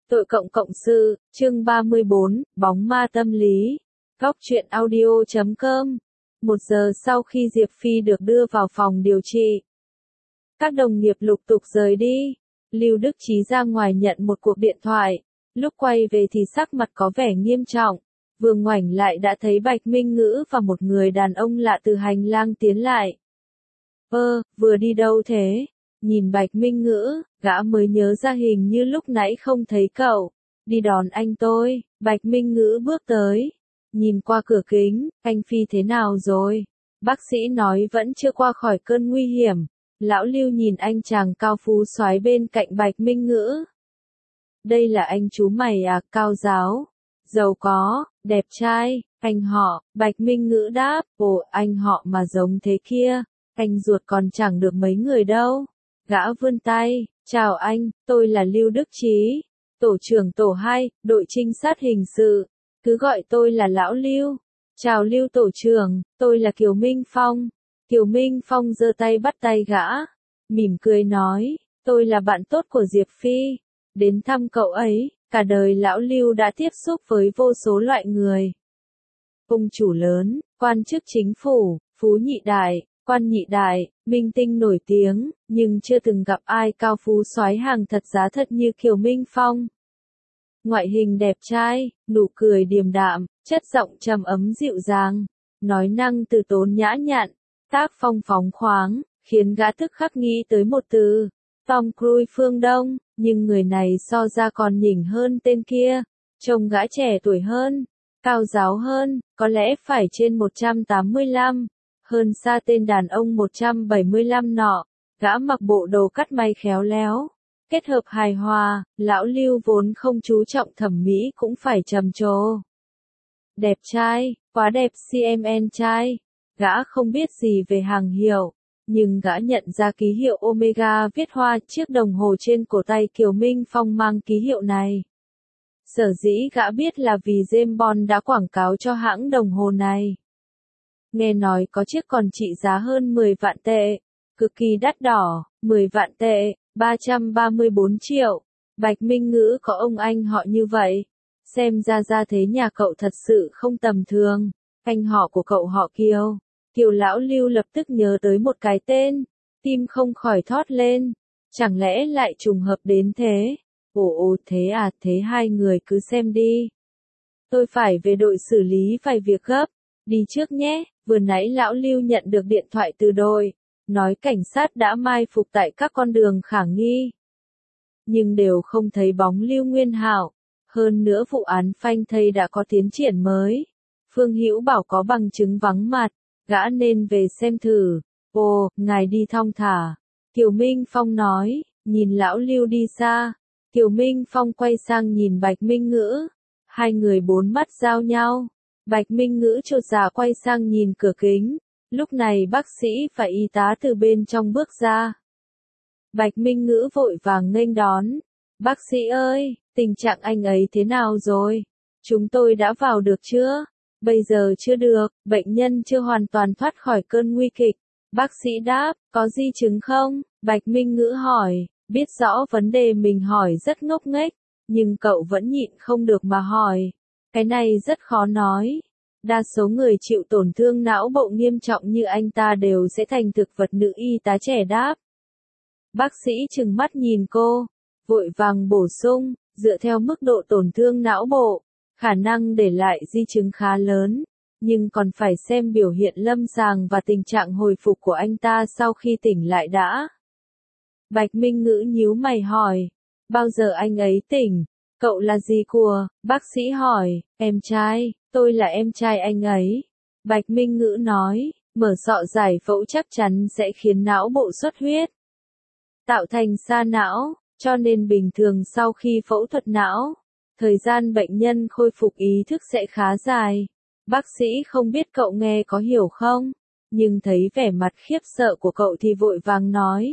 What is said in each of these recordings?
Tội cộng cộng sự, chương 34, bóng ma tâm lý. Góc truyện audio.com. 1 giờ sau khi Diệp Phi được đưa vào phòng điều trị, các đồng nghiệp lục tục rời đi. Lưu Đức Chí ra ngoài nhận một cuộc điện thoại. Lúc quay về thì sắc mặt có vẻ nghiêm trọng. Vừa ngoảnh lại đã thấy Bạch Minh Ngữ và một người đàn ông lạ từ hành lang tiến lại. Vừa đi đâu thế? Nhìn Bạch Minh Ngữ, gã mới nhớ ra hình như lúc nãy không thấy cậu. Đi đón anh tôi. Bạch Minh Ngữ bước tới. Nhìn qua cửa kính, anh Phi thế nào rồi? Bác sĩ nói vẫn chưa qua khỏi cơn nguy hiểm. Lão Lưu nhìn anh chàng cao phú soái bên cạnh Bạch Minh Ngữ. Đây là anh chú mày à, cao giáo, giàu có, đẹp trai, anh họ. Bạch Minh Ngữ đáp, ồ anh họ mà giống thế kia, anh ruột còn chẳng được mấy người đâu. Gã vươn tay, chào anh, tôi là Lưu Đức Chí, tổ trưởng tổ 2, đội trinh sát hình sự, cứ gọi tôi là Lão Lưu. Chào Lưu tổ trưởng, tôi là Kiều Minh Phong. Kiều Minh Phong giơ tay bắt tay gã, mỉm cười nói, tôi là bạn tốt của Diệp Phi, đến thăm cậu ấy. Cả đời Lão Lưu đã tiếp xúc với vô số loại người. Ông chủ lớn, quan chức chính phủ, phú nhị đại, quan nhị đại, minh tinh nổi tiếng, nhưng chưa từng gặp ai cao phú soái hàng thật giá thật như Kiều Minh Phong. Ngoại hình đẹp trai, nụ cười điềm đạm, chất giọng trầm ấm dịu dàng, nói năng từ tốn nhã nhặn, tác phong phóng khoáng, khiến gã tức khắc nghĩ tới một từ, Tom Cruise phương Đông, nhưng người này so ra còn nhỉnh hơn tên kia, trông gã trẻ tuổi hơn, cao giáo hơn, có lẽ phải trên 185, hơn xa tên đàn ông 175 nọ. Gã mặc bộ đồ cắt may khéo léo, kết hợp hài hòa. Lão Lưu vốn không chú trọng thẩm mỹ cũng phải trầm trồ. Đẹp trai, quá đẹp CMN trai. Gã không biết gì về hàng hiệu, nhưng gã nhận ra ký hiệu Omega viết hoa chiếc đồng hồ trên cổ tay Kiều Minh Phong mang ký hiệu này. Sở dĩ gã biết là vì James Bond đã quảng cáo cho hãng đồng hồ này. Nghe nói có chiếc còn trị giá hơn 10 vạn tệ, cực kỳ đắt đỏ, 10 vạn tệ, 334 triệu. Bạch Minh Ngữ có ông anh họ như vậy, xem ra thế nhà cậu thật sự không tầm thường. Anh họ của cậu họ Kiều. Kiều. Lão Lưu lập tức nhớ tới một cái tên, tim không khỏi thót lên, chẳng lẽ lại trùng hợp đến thế? Ồ thế à, thế hai người cứ xem đi. Tôi phải về đội xử lý vài việc gấp, đi trước nhé. Vừa nãy Lão Lưu nhận được điện thoại từ đội, nói cảnh sát đã mai phục tại các con đường khả nghi, nhưng đều không thấy bóng Lưu Nguyên Hạo. Hơn nữa vụ án phanh thây đã có tiến triển mới. Phương Hữu bảo có bằng chứng vắng mặt, gã nên về xem thử. Ồ, ngài đi thong thả. Kiều Minh Phong nói, nhìn Lão Lưu đi xa. Kiều Minh Phong quay sang nhìn Bạch Minh Ngữ. Hai người bốn mắt giao nhau. Bạch Minh Ngữ chột dạ quay sang nhìn cửa kính. Lúc này bác sĩ và y tá từ bên trong bước ra. Bạch Minh Ngữ vội vàng nghênh đón. Bác sĩ ơi, tình trạng anh ấy thế nào rồi? Chúng tôi đã vào được chưa? Bây giờ chưa được, bệnh nhân chưa hoàn toàn thoát khỏi cơn nguy kịch. Bác sĩ đáp, có di chứng không? Bạch Minh Ngữ hỏi, biết rõ vấn đề mình hỏi rất ngốc nghếch, nhưng cậu vẫn nhịn không được mà hỏi. Cái này rất khó nói. Đa số người chịu tổn thương não bộ nghiêm trọng như anh ta đều sẽ thành thực vật, nữ y tá trẻ đáp. Bác sĩ trừng mắt nhìn cô, vội vàng bổ sung, dựa theo mức độ tổn thương não bộ, khả năng để lại di chứng khá lớn, nhưng còn phải xem biểu hiện lâm sàng và tình trạng hồi phục của anh ta sau khi tỉnh lại đã. Bạch Minh Ngữ nhíu mày hỏi, bao giờ anh ấy tỉnh? Cậu là gì của? Bác sĩ hỏi, em trai, tôi là em trai anh ấy. Bạch Minh Ngữ nói, mở sọ giải phẫu chắc chắn sẽ khiến não bộ xuất huyết, tạo thành sa não, cho nên bình thường sau khi phẫu thuật não, thời gian bệnh nhân khôi phục ý thức sẽ khá dài. Bác sĩ không biết cậu nghe có hiểu không, nhưng thấy vẻ mặt khiếp sợ của cậu thì vội vàng nói.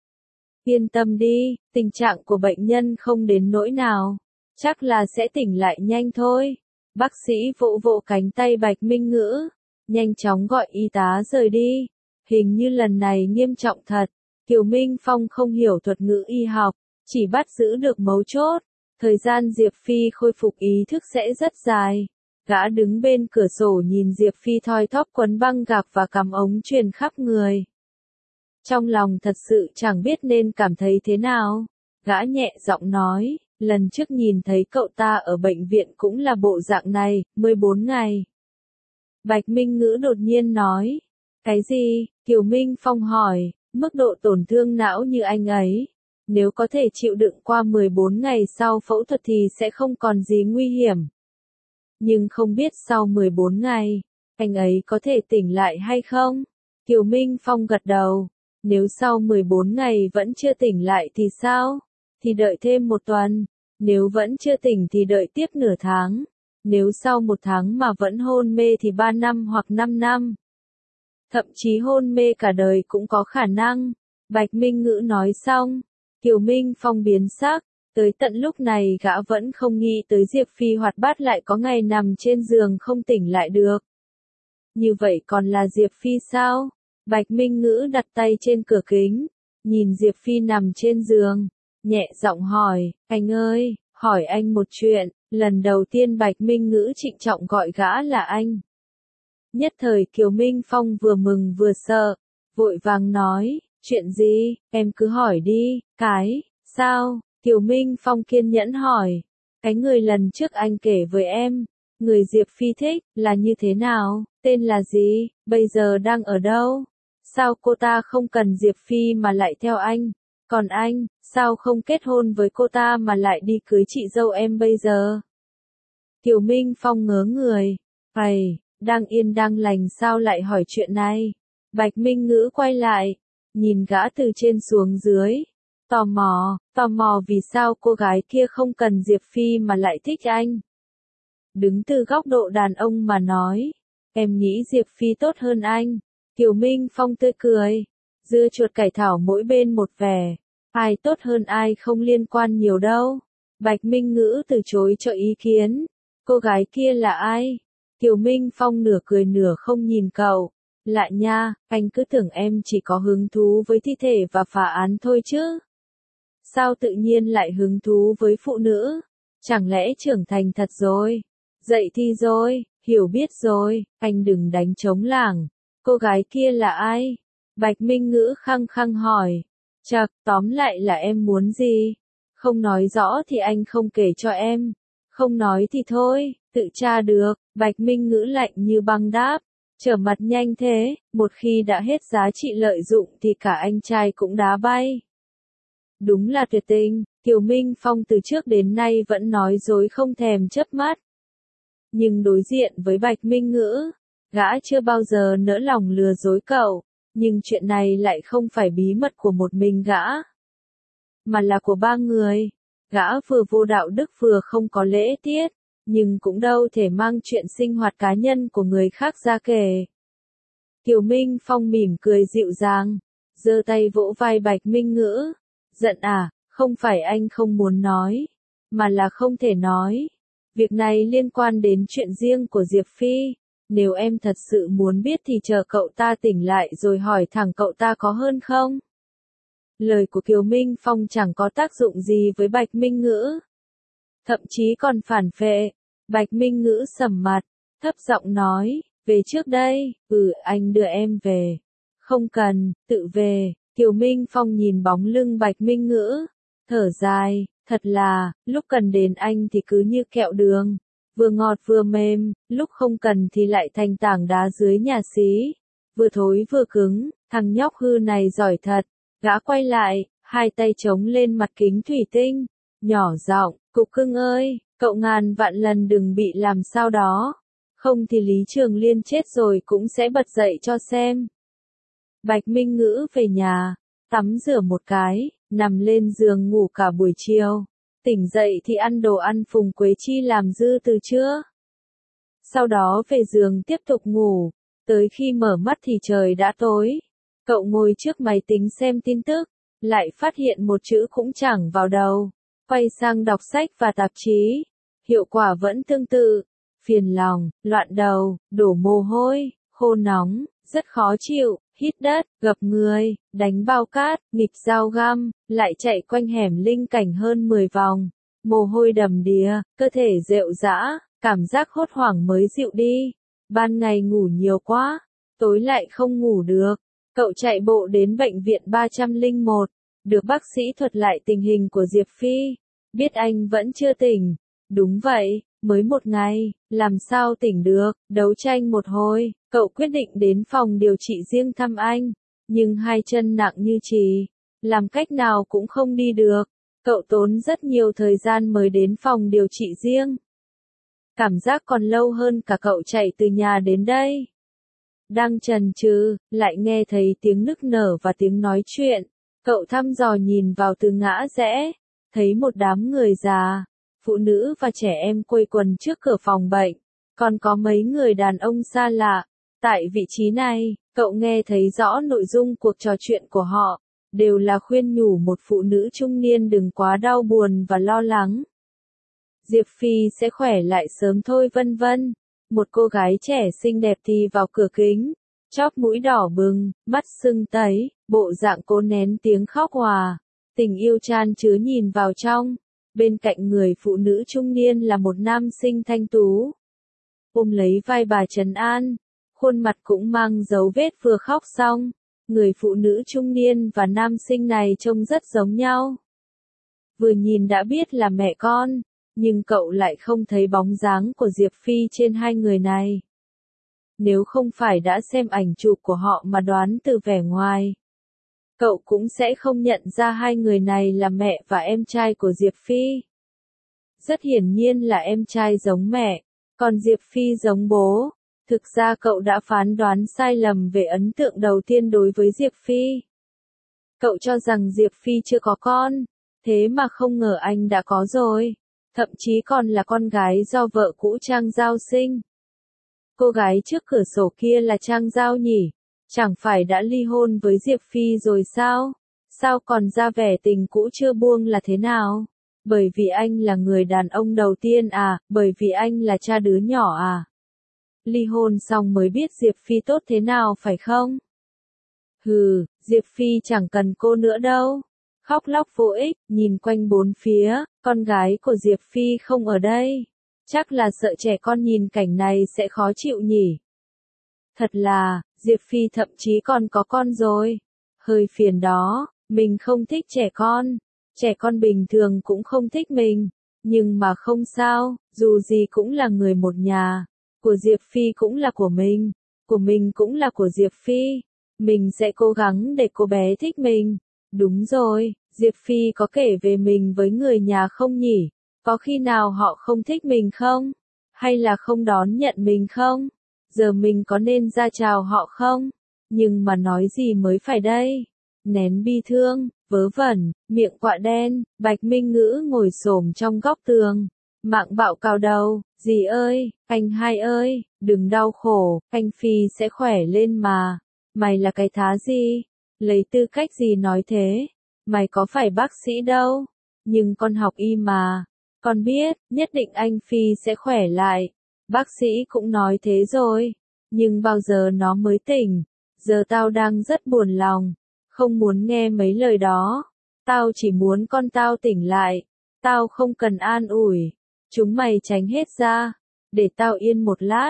Yên tâm đi, tình trạng của bệnh nhân không đến nỗi nào, chắc là sẽ tỉnh lại nhanh thôi. Bác sĩ vỗ vỗ cánh tay Bạch Minh Ngữ, nhanh chóng gọi y tá rời đi. Hình như lần này nghiêm trọng thật. Kiều Minh Phong không hiểu thuật ngữ y học, chỉ bắt giữ được mấu chốt. Thời gian Diệp Phi khôi phục ý thức sẽ rất dài. Gã đứng bên cửa sổ nhìn Diệp Phi thoi thóp quấn băng gạc và cắm ống truyền khắp người. Trong lòng thật sự chẳng biết nên cảm thấy thế nào. Gã nhẹ giọng nói, lần trước nhìn thấy cậu ta ở bệnh viện cũng là bộ dạng này, 14 ngày. Bạch Minh Ngữ đột nhiên nói. Cái gì? Kiều Minh Phong hỏi, mức độ tổn thương não như anh ấy. Nếu có thể chịu đựng qua 14 ngày sau phẫu thuật thì sẽ không còn gì nguy hiểm. Nhưng không biết sau 14 ngày, anh ấy có thể tỉnh lại hay không? Kiều Minh Phong gật đầu. Nếu sau 14 ngày vẫn chưa tỉnh lại thì sao? Thì đợi thêm 1 tuần. Nếu vẫn chưa tỉnh thì đợi tiếp nửa tháng. Nếu sau 1 tháng mà vẫn hôn mê thì 3 năm hoặc 5 năm. Thậm chí hôn mê cả đời cũng có khả năng. Bạch Minh Ngữ nói xong. Kiều Minh Phong biến sắc. Tới tận lúc này gã vẫn không nghĩ tới Diệp Phi hoạt bát lại có ngày nằm trên giường không tỉnh lại được. Như vậy còn là Diệp Phi sao? Bạch Minh Ngữ đặt tay trên cửa kính, nhìn Diệp Phi nằm trên giường, nhẹ giọng hỏi, anh ơi, hỏi anh một chuyện. Lần đầu tiên Bạch Minh Ngữ trịnh trọng gọi gã là anh. Nhất thời Kiều Minh Phong vừa mừng vừa sợ, vội vàng nói, chuyện gì, em cứ hỏi đi, sao? Kiều Minh Phong kiên nhẫn hỏi, cái người lần trước anh kể với em, người Diệp Phi thích, là như thế nào, tên là gì, bây giờ đang ở đâu? Sao cô ta không cần Diệp Phi mà lại theo anh? Còn anh, sao không kết hôn với cô ta mà lại đi cưới chị dâu em bây giờ? Kiều Minh Phong ngớ người, đang yên đang lành sao lại hỏi chuyện này? Bạch Minh Ngữ quay lại, nhìn gã từ trên xuống dưới. Tò mò vì sao cô gái kia không cần Diệp Phi mà lại thích anh. Đứng từ góc độ đàn ông mà nói, em nghĩ Diệp Phi tốt hơn anh. Kiều Minh Phong tươi cười, dưa chuột cải thảo mỗi bên một vẻ, ai tốt hơn ai không liên quan nhiều đâu. Bạch Minh Ngữ từ chối cho ý kiến, cô gái kia là ai? Kiều Minh Phong nửa cười nửa không nhìn cậu, lại nha, anh cứ tưởng em chỉ có hứng thú với thi thể và phá án thôi chứ. Sao tự nhiên lại hứng thú với phụ nữ? Chẳng lẽ trưởng thành thật rồi? Dậy thì rồi, hiểu biết rồi, anh đừng đánh trống lảng. Cô gái kia là ai? Bạch Minh Ngữ khăng khăng hỏi. Chậc, tóm lại là em muốn gì? Không nói rõ thì anh không kể cho em. Không nói thì thôi, tự tra được. Bạch Minh Ngữ lạnh như băng đáp. Trở mặt nhanh thế, một khi đã hết giá trị lợi dụng thì cả anh trai cũng đá bay. Đúng là tuyệt tình, Kiều Minh Phong từ trước đến nay vẫn nói dối không thèm chớp mắt. Nhưng đối diện với Bạch Minh Ngữ, gã chưa bao giờ nỡ lòng lừa dối cậu, nhưng chuyện này lại không phải bí mật của một mình gã, mà là của 3 người. Gã vừa vô đạo đức vừa không có lễ tiết, nhưng cũng đâu thể mang chuyện sinh hoạt cá nhân của người khác ra kể. Kiều Minh Phong mỉm cười dịu dàng, giơ tay vỗ vai Bạch Minh Ngữ. Giận à, không phải anh không muốn nói, mà là không thể nói. Việc này liên quan đến chuyện riêng của Diệp Phi. Nếu em thật sự muốn biết thì chờ cậu ta tỉnh lại rồi hỏi thẳng cậu ta có hơn không? Lời của Kiều Minh Phong chẳng có tác dụng gì với Bạch Minh Ngữ. Thậm chí còn phản phệ. Bạch Minh Ngữ sầm mặt, thấp giọng nói, về trước đây, anh đưa em về. Không cần, tự về. Kiều Minh Phong nhìn bóng lưng Bạch Minh Ngữ, thở dài, thật là, lúc cần đến anh thì cứ như kẹo đường, vừa ngọt vừa mềm, lúc không cần thì lại thành tảng đá dưới nhà xí, vừa thối vừa cứng, thằng nhóc hư này giỏi thật. Gã quay lại, hai tay chống lên mặt kính thủy tinh, nhỏ giọng, Cục Cưng ơi, cậu ngàn vạn lần đừng bị làm sao đó, không thì Lý Trường Liên chết rồi cũng sẽ bật dậy cho xem. Bạch Minh Ngữ về nhà, tắm rửa một cái, nằm lên giường ngủ cả buổi chiều. Tỉnh dậy thì ăn đồ ăn Phùng Quế Chi làm dư từ trưa. Sau đó về giường tiếp tục ngủ, tới khi mở mắt thì trời đã tối. Cậu ngồi trước máy tính xem tin tức, lại phát hiện một chữ cũng chẳng vào đầu. Quay sang đọc sách và tạp chí, hiệu quả vẫn tương tự. Phiền lòng, loạn đầu, đổ mồ hôi, khô nóng, rất khó chịu, hít đất, gập người, đánh bao cát, nghịch dao găm, lại chạy quanh hẻm linh cảnh hơn 10 vòng. mồ hôi đầm đìa, cơ thể rệu rã, cảm giác hốt hoảng mới dịu đi. Ban ngày ngủ nhiều quá, tối lại không ngủ được. Cậu chạy bộ đến bệnh viện 301, được bác sĩ thuật lại tình hình của Diệp Phi. Biết anh vẫn chưa tỉnh. Đúng vậy, mới một ngày, làm sao tỉnh được, đấu tranh một hồi, cậu quyết định đến phòng điều trị riêng thăm anh. Nhưng hai chân nặng như chì, làm cách nào cũng không đi được. Cậu tốn rất nhiều thời gian mới đến phòng điều trị riêng. Cảm giác còn lâu hơn cả cậu chạy từ nhà đến đây. Đang chần chừ, lại nghe thấy tiếng nức nở và tiếng nói chuyện. Cậu thăm dò nhìn vào từ ngã rẽ, thấy một đám người già, phụ nữ và trẻ em quây quần trước cửa phòng bệnh, còn có mấy người đàn ông xa lạ. Tại vị trí này, cậu nghe thấy rõ nội dung cuộc trò chuyện của họ, đều là khuyên nhủ một phụ nữ trung niên đừng quá đau buồn và lo lắng. Diệp Phi sẽ khỏe lại sớm thôi vân vân. Một cô gái trẻ xinh đẹp thì vào cửa kính, chóp mũi đỏ bừng, mắt sưng tấy, bộ dạng cố nén tiếng khóc hòa. Tình yêu chan chứa nhìn vào trong. Bên cạnh người phụ nữ trung niên là một nam sinh thanh tú. Ôm lấy vai bà trấn an, khuôn mặt cũng mang dấu vết vừa khóc xong. Người phụ nữ trung niên và nam sinh này trông rất giống nhau. Vừa nhìn đã biết là mẹ con, nhưng cậu lại không thấy bóng dáng của Diệp Phi trên hai người này. Nếu không phải đã xem ảnh chụp của họ mà đoán từ vẻ ngoài, cậu cũng sẽ không nhận ra hai người này là mẹ và em trai của Diệp Phi. Rất hiển nhiên là em trai giống mẹ, còn Diệp Phi giống bố. Thực ra cậu đã phán đoán sai lầm về ấn tượng đầu tiên đối với Diệp Phi. Cậu cho rằng Diệp Phi chưa có con, thế mà không ngờ anh đã có rồi. Thậm chí còn là con gái do vợ cũ Trang Giao sinh. Cô gái trước cửa sổ kia là Trang Giao nhỉ? Chẳng phải đã ly hôn với Diệp Phi rồi sao? Sao còn ra vẻ tình cũ chưa buông là thế nào? Bởi vì anh là người đàn ông đầu tiên à? Bởi vì anh là cha đứa nhỏ à? Ly hôn xong mới biết Diệp Phi tốt thế nào phải không? Hừ, Diệp Phi chẳng cần cô nữa đâu. Khóc lóc vô ích, nhìn quanh bốn phía, con gái của Diệp Phi không ở đây. Chắc là sợ trẻ con nhìn cảnh này sẽ khó chịu nhỉ. Thật là, Diệp Phi thậm chí còn có con rồi. Hơi phiền đó, mình không thích trẻ con bình thường cũng không thích mình. Nhưng mà không sao, dù gì cũng là người một nhà. Của Diệp Phi cũng là của mình cũng là của Diệp Phi. Mình sẽ cố gắng để cô bé thích mình. Đúng rồi, Diệp Phi có kể về mình với người nhà không nhỉ? Có khi nào họ không thích mình không? Hay là không đón nhận mình không? Giờ mình có nên ra chào họ không? Nhưng mà nói gì mới phải đây? Nén bi thương, vớ vẩn, miệng quạ đen, Bạch Minh Ngữ ngồi xổm trong góc tường. Mạng bạo cào đầu, dì ơi, anh hai ơi, đừng đau khổ, anh Phi sẽ khỏe lên mà. Mày là cái thá gì? Lấy tư cách gì nói thế? Mày có phải bác sĩ đâu? Nhưng con học y mà. Con biết, nhất định anh Phi sẽ khỏe lại. Bác sĩ cũng nói thế rồi. Nhưng bao giờ nó mới tỉnh? Giờ tao đang rất buồn lòng. Không muốn nghe mấy lời đó. Tao chỉ muốn con tao tỉnh lại. Tao không cần an ủi. Chúng mày tránh hết ra. Để tao yên một lát.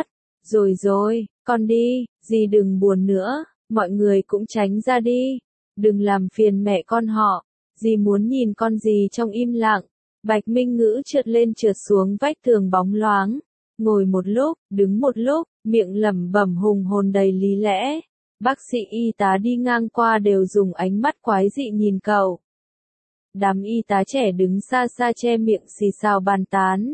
Rồi, con đi, dì đừng buồn nữa. Mọi người cũng tránh ra đi. Đừng làm phiền mẹ con họ. Dì muốn nhìn con dì trong im lặng. Bạch Minh Ngữ trượt lên trượt xuống vách tường bóng loáng. Ngồi một lúc, đứng một lúc, miệng lẩm bẩm hùng hồn đầy lý lẽ. Bác sĩ y tá đi ngang qua đều dùng ánh mắt quái dị nhìn cậu. Đám y tá trẻ đứng xa xa che miệng xì xào bàn tán.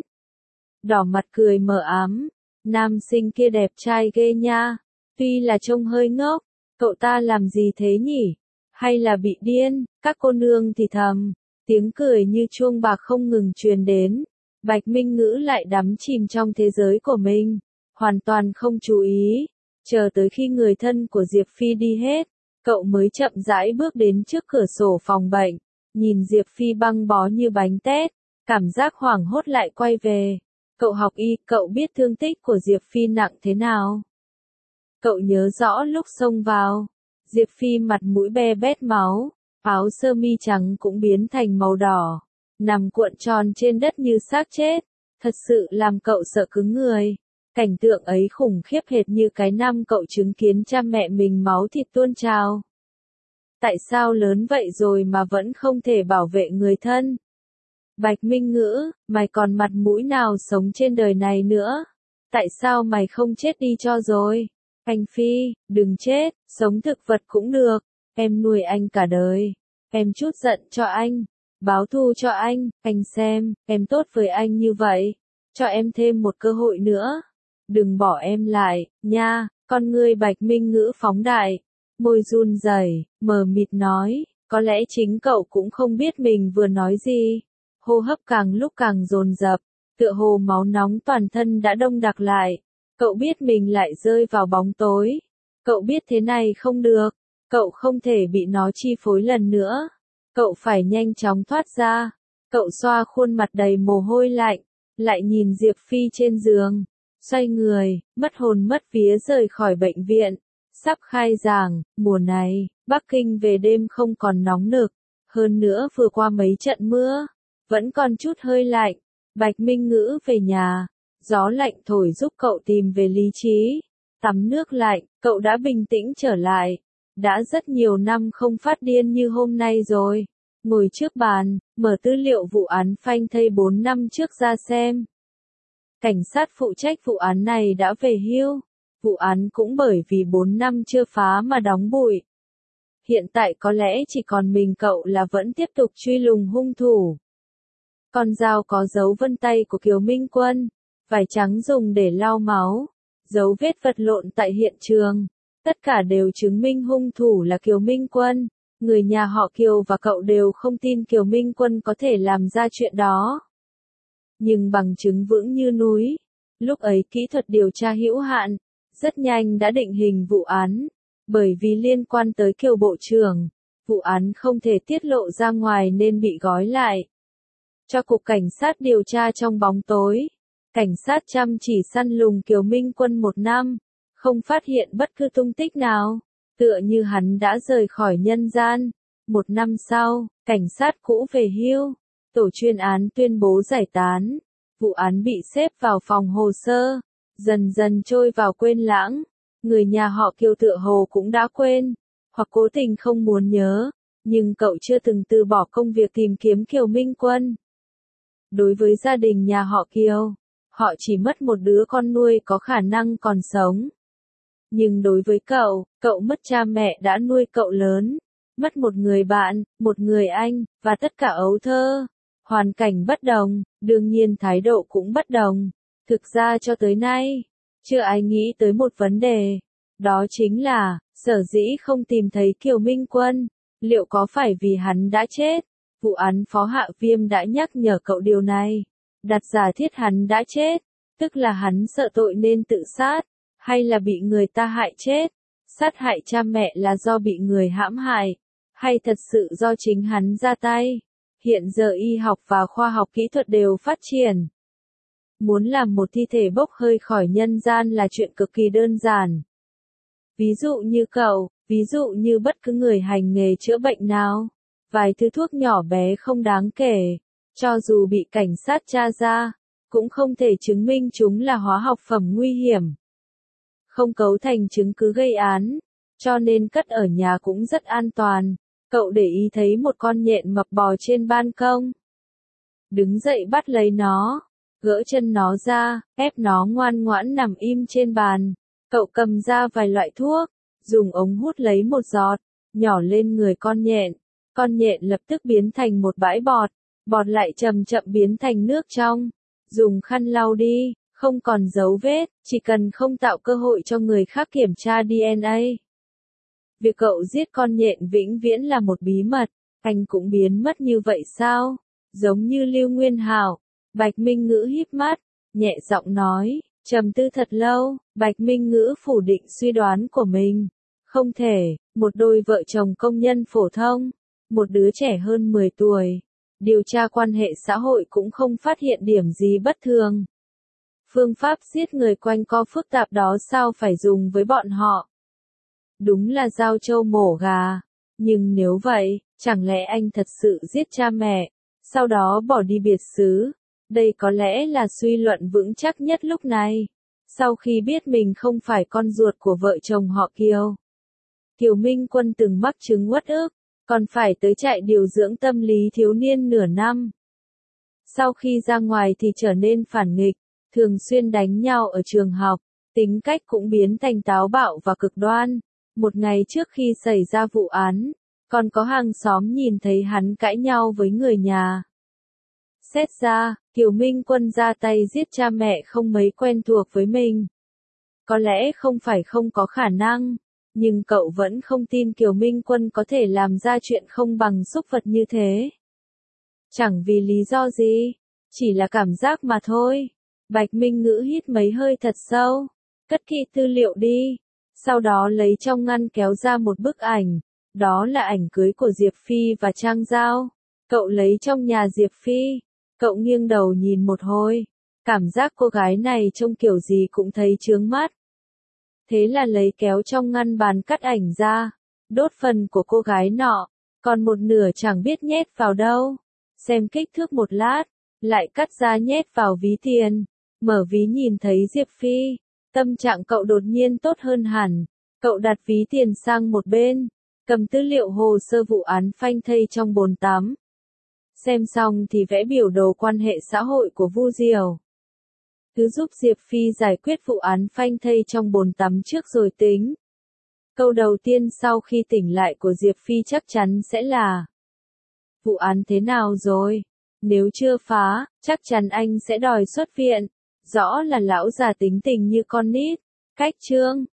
Đỏ mặt cười mờ ám. Nam sinh kia đẹp trai ghê nha. Tuy là trông hơi ngốc. Cậu ta làm gì thế nhỉ? Hay là bị điên? Các cô nương thì thầm. Tiếng cười như chuông bạc không ngừng truyền đến. Bạch Minh Ngữ lại đắm chìm trong thế giới của mình. Hoàn toàn không chú ý. Chờ tới khi người thân của Diệp Phi đi hết. Cậu mới chậm rãi bước đến trước cửa sổ phòng bệnh. Nhìn Diệp Phi băng bó như bánh tét. Cảm giác hoảng hốt lại quay về. Cậu học y, cậu biết thương tích của Diệp Phi nặng thế nào? Cậu nhớ rõ lúc xông vào. Diệp Phi mặt mũi be bét máu. Áo sơ mi trắng cũng biến thành màu đỏ. nằm cuộn tròn trên đất như xác chết, thật sự làm cậu sợ cứng người. Cảnh tượng ấy khủng khiếp hệt như cái năm cậu chứng kiến cha mẹ mình máu thịt tuôn trào. Tại sao lớn vậy rồi mà vẫn không thể bảo vệ người thân? Bạch Minh Ngữ, mày còn mặt mũi nào sống trên đời này nữa? Tại sao mày không chết đi cho rồi? Anh Phi, đừng chết, sống thực vật cũng được. Em nuôi anh cả đời. Em trút giận cho anh, báo thù cho anh xem, em tốt với anh như vậy. Cho em thêm một cơ hội nữa. Đừng bỏ em lại, nha. Con ngươi Bạch Minh Ngữ phóng đại, môi run rẩy, mờ mịt nói, có lẽ chính cậu cũng không biết mình vừa nói gì. Hô hấp càng lúc càng dồn dập, tựa hồ máu nóng toàn thân đã đông đặc lại. Cậu biết mình lại rơi vào bóng tối. Cậu biết thế này không được. Cậu không thể bị nó chi phối lần nữa. Cậu phải nhanh chóng thoát ra. Cậu xoa khuôn mặt đầy mồ hôi lạnh, lại nhìn Diệp Phi trên giường. Xoay người, mất hồn mất vía rời khỏi bệnh viện. Sắp khai giảng, mùa này, Bắc Kinh về đêm không còn nóng nực. Hơn nữa vừa qua mấy trận mưa, vẫn còn chút hơi lạnh. Bạch Minh Ngữ về nhà, gió lạnh thổi giúp cậu tìm về lý trí. Tắm nước lạnh, cậu đã bình tĩnh trở lại. Đã rất nhiều năm không phát điên như hôm nay rồi. Ngồi trước bàn, mở tư liệu vụ án phanh thây 4 năm trước ra xem. Cảnh sát phụ trách vụ án này đã về hưu. Vụ án cũng bởi vì 4 năm chưa phá mà đóng bụi. Hiện tại có lẽ chỉ còn mình cậu là vẫn tiếp tục truy lùng hung thủ. Con dao có dấu vân tay của Kiều Minh Quân, vải trắng dùng để lau máu, dấu vết vật lộn tại hiện trường. Tất cả đều chứng minh hung thủ là Kiều Minh Quân. Người nhà họ Kiều và cậu đều không tin Kiều Minh Quân có thể làm ra chuyện đó. Nhưng bằng chứng vững như núi. Lúc ấy kỹ thuật điều tra hữu hạn, rất nhanh đã định hình vụ án. Bởi vì liên quan tới Kiều Bộ trưởng, vụ án không thể tiết lộ ra ngoài nên bị gói lại. Cho cục cảnh sát điều tra trong bóng tối. Cảnh sát chăm chỉ săn lùng Kiều Minh Quân 1 năm, không phát hiện bất cứ tung tích nào, tựa như hắn đã rời khỏi nhân gian. 1 năm sau, cảnh sát cũ về hưu, tổ chuyên án tuyên bố giải tán, vụ án bị xếp vào phòng hồ sơ, dần dần trôi vào quên lãng. Người nhà họ Kiều tựa hồ cũng đã quên, hoặc cố tình không muốn nhớ, nhưng cậu chưa từng từ bỏ công việc tìm kiếm Kiều Minh Quân. Đối với gia đình nhà họ Kiều, họ chỉ mất một đứa con nuôi có khả năng còn sống. Nhưng đối với cậu mất cha mẹ đã nuôi cậu lớn, mất một người bạn, một người anh, và tất cả ấu thơ. Hoàn cảnh bất đồng, đương nhiên thái độ cũng bất đồng. Thực ra cho tới nay, chưa ai nghĩ tới một vấn đề. Đó chính là, sở dĩ không tìm thấy Kiều Minh Quân, liệu có phải vì hắn đã chết? Vụ án Phó Hạ Viêm đã nhắc nhở cậu điều này. Đặt giả thiết hắn đã chết, tức là hắn sợ tội nên tự sát, hay là bị người ta hại chết? Sát hại cha mẹ là do bị người hãm hại, hay thật sự do chính hắn ra tay? Hiện giờ y học và khoa học kỹ thuật đều phát triển. Muốn làm một thi thể bốc hơi khỏi nhân gian là chuyện cực kỳ đơn giản. Ví dụ như cậu, ví dụ như bất cứ người hành nghề chữa bệnh nào, vài thứ thuốc nhỏ bé không đáng kể, cho dù bị cảnh sát tra ra, cũng không thể chứng minh chúng là hóa học phẩm nguy hiểm. Không cấu thành chứng cứ gây án, cho nên cất ở nhà cũng rất an toàn. Cậu để ý thấy một con nhện mập bò trên ban công. Đứng dậy bắt lấy nó, gỡ chân nó ra, ép nó ngoan ngoãn nằm im trên bàn. Cậu cầm ra vài loại thuốc, dùng ống hút lấy một giọt, nhỏ lên người con nhện. Con nhện lập tức biến thành một bãi bọt, bọt lại chậm chậm biến thành nước trong. Dùng khăn lau đi, không còn dấu vết, chỉ cần không tạo cơ hội cho người khác kiểm tra DNA. Việc cậu giết con nhện vĩnh viễn là một bí mật, anh cũng biến mất như vậy sao? Giống như Lưu Nguyên Hảo. Bạch Minh Ngữ híp mắt, nhẹ giọng nói, trầm tư thật lâu, Bạch Minh Ngữ phủ định suy đoán của mình. Không thể, một đôi vợ chồng công nhân phổ thông, một đứa trẻ hơn 10 tuổi, điều tra quan hệ xã hội cũng không phát hiện điểm gì bất thường. Phương pháp giết người quanh co phức tạp đó sao phải dùng với bọn họ? Đúng là dao trâu mổ gà. Nhưng nếu vậy, chẳng lẽ anh thật sự giết cha mẹ? sau đó bỏ đi biệt xứ. Đây có lẽ là suy luận vững chắc nhất lúc này. Sau khi biết mình không phải con ruột của vợ chồng họ Kiều, Kiều Minh Quân từng mắc chứng uất ức, còn phải tới trại điều dưỡng tâm lý thiếu niên nửa năm. Sau khi ra ngoài thì trở nên phản nghịch, thường xuyên đánh nhau ở trường học, tính cách cũng biến thành táo bạo và cực đoan. Một ngày trước khi xảy ra vụ án, còn có hàng xóm nhìn thấy hắn cãi nhau với người nhà. Xét ra, Kiều Minh Quân ra tay giết cha mẹ không mấy quen thuộc với mình. Có lẽ không phải không có khả năng, nhưng cậu vẫn không tin Kiều Minh Quân có thể làm ra chuyện không bằng súc vật như thế. Chẳng vì lý do gì, chỉ là cảm giác mà thôi. Bạch Minh Ngữ hít mấy hơi thật sâu, cất kỹ tư liệu đi, sau đó lấy trong ngăn kéo ra một bức ảnh, đó là ảnh cưới của Diệp Phi và Trang Giao. Cậu lấy trong nhà Diệp Phi, cậu nghiêng đầu nhìn một hồi, cảm giác cô gái này trông kiểu gì cũng thấy chướng mắt. Thế là lấy kéo trong ngăn bàn cắt ảnh ra, đốt phần của cô gái nọ, còn một nửa chẳng biết nhét vào đâu. Xem kích thước một lát, lại cắt ra nhét vào ví tiền. Mở ví nhìn thấy Diệp Phi, tâm trạng cậu đột nhiên tốt hơn hẳn. Cậu đặt ví tiền sang một bên, cầm tư liệu hồ sơ vụ án phanh thây trong bồn tắm. Xem xong thì vẽ biểu đồ quan hệ xã hội của Vu Diều. Cứ giúp Diệp Phi giải quyết vụ án phanh thây trong bồn tắm trước rồi tính. Câu đầu tiên sau khi tỉnh lại của Diệp Phi chắc chắn sẽ là: vụ án thế nào rồi? Nếu chưa phá, chắc chắn anh sẽ đòi xuất viện. Rõ là lão già tính tình như con nít. Cách chương